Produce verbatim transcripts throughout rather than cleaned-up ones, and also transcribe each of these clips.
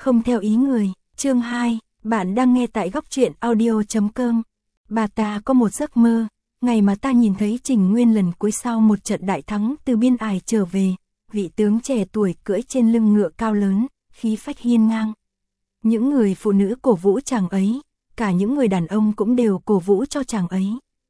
Không theo ý người, chương hai, bạn đang nghe tại góc truyện audio chấm com. Bà ta có một giấc mơ, ngày mà ta nhìn thấy Trình Nguyên lần cuối sau một trận đại thắng từ biên ải trở về, vị tướng trẻ tuổi cưỡi trên lưng ngựa cao lớn, khí phách hiên ngang. Những người phụ nữ cổ vũ chàng ấy, cả những người đàn ông cũng đều cổ vũ cho chàng ấy.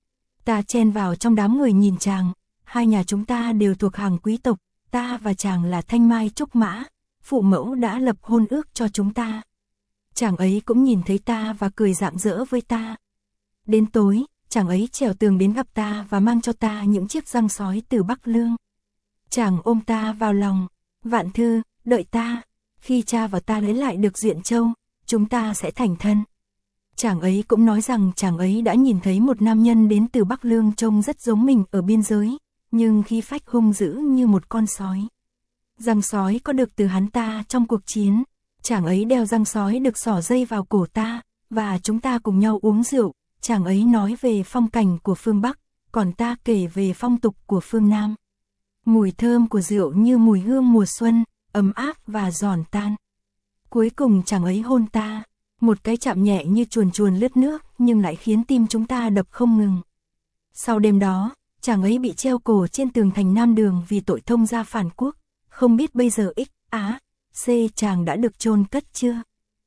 Ta chen vào trong đám người nhìn chàng, hai nhà chúng ta đều thuộc hàng quý tộc, ta và chàng là thanh mai trúc mã, phụ mẫu đã lập hôn ước cho chúng ta. Chàng ấy cũng nhìn thấy ta và cười rạng rỡ với ta. Đến tối, chàng ấy trèo tường đến gặp ta và mang cho ta những chiếc răng sói từ Bắc Lương. Chàng ôm ta vào lòng, Vạn Thư, đợi ta, khi cha và ta lấy lại được Duyện Châu, chúng ta sẽ thành thân. Chàng ấy cũng nói rằng chàng ấy đã nhìn thấy một nam nhân đến từ Bắc Lương trông rất giống mình ở biên giới, nhưng khí phách hung dữ như một con sói. Răng sói có được từ hắn ta trong cuộc chiến, chàng ấy đeo răng sói được xỏ dây vào cổ ta, và chúng ta cùng nhau uống rượu, chàng ấy nói về phong cảnh của phương Bắc, còn ta kể về phong tục của phương Nam. Mùi thơm của rượu như mùi hương mùa xuân, ấm áp và giòn tan. Cuối cùng chàng ấy hôn ta, một cái chạm nhẹ như chuồn chuồn lướt nước nhưng lại khiến tim chúng ta đập không ngừng. Sau đêm đó, chàng ấy bị treo cổ trên tường thành Nam Đường vì tội thông gia phản quốc, không biết bây giờ X, Á, C chàng đã được chôn cất chưa?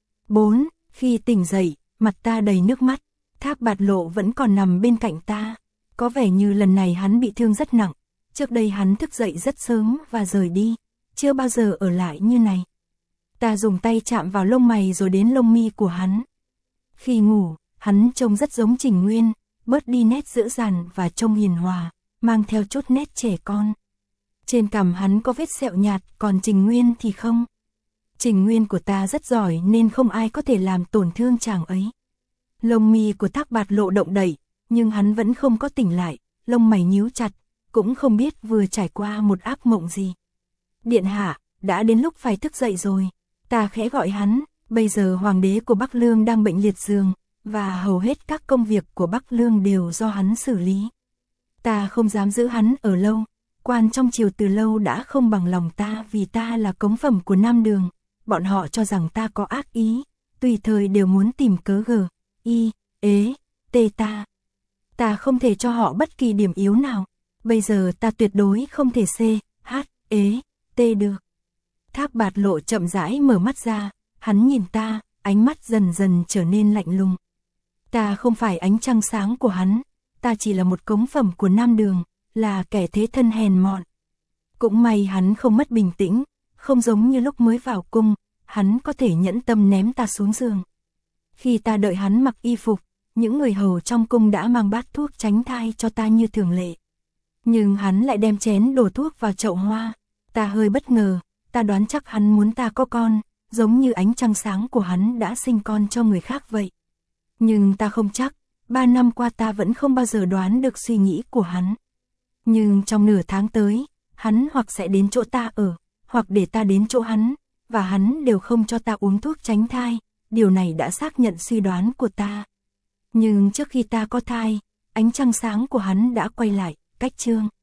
bốn. Khi tỉnh dậy, mặt ta đầy nước mắt, Thác Bạt Lộ vẫn còn nằm bên cạnh ta. Có vẻ như lần này hắn bị thương rất nặng, trước đây hắn thức dậy rất sớm và rời đi, chưa bao giờ ở lại như này. Ta dùng tay chạm vào lông mày rồi đến lông mi của hắn. Khi ngủ, hắn trông rất giống Trình Nguyên, bớt đi nét dữ dằn và trông hiền hòa, mang theo chút nét trẻ con. Trên cằm hắn có vết sẹo nhạt, còn Trình Nguyên thì không. Trình Nguyên của ta rất giỏi nên không ai có thể làm tổn thương chàng ấy. Lông mi của Thác Bạt Lộ động đậy, nhưng hắn vẫn không có tỉnh lại, lông mày nhíu chặt, cũng không biết vừa trải qua một ác mộng gì. Điện hạ, đã đến lúc phải thức dậy rồi. Ta khẽ gọi hắn, bây giờ hoàng đế của Bắc Lương đang bệnh liệt giường, và hầu hết các công việc của Bắc Lương đều do hắn xử lý. Ta không dám giữ hắn ở lâu, quan trong triều từ lâu đã không bằng lòng ta vì ta là cống phẩm của Nam Đường, bọn họ cho rằng ta có ác ý, tùy thời đều muốn tìm cớ gờ, y, ế, tê ta. Ta không thể cho họ bất kỳ điểm yếu nào, bây giờ ta tuyệt đối không thể c, h, ế, tê được. Thác Bạt Lộ chậm rãi mở mắt ra, hắn nhìn ta, ánh mắt dần dần trở nên lạnh lùng. Ta không phải ánh trăng sáng của hắn, ta chỉ là một cống phẩm của Nam Đường, là kẻ thế thân hèn mọn. Cũng may hắn không mất bình tĩnh, không giống như lúc mới vào cung, hắn có thể nhẫn tâm ném ta xuống giường. Khi ta đợi hắn mặc y phục, những người hầu trong cung đã mang bát thuốc tránh thai cho ta như thường lệ. Nhưng hắn lại đem chén đổ thuốc vào chậu hoa, ta hơi bất ngờ. Ta đoán chắc hắn muốn ta có con, giống như ánh trăng sáng của hắn đã sinh con cho người khác vậy. Nhưng ta không chắc, ba năm qua ta vẫn không bao giờ đoán được suy nghĩ của hắn. Nhưng trong nửa tháng tới, hắn hoặc sẽ đến chỗ ta ở, hoặc để ta đến chỗ hắn, và hắn đều không cho ta uống thuốc tránh thai, điều này đã xác nhận suy đoán của ta. Nhưng trước khi ta có thai, ánh trăng sáng của hắn đã quay lại, cách chương.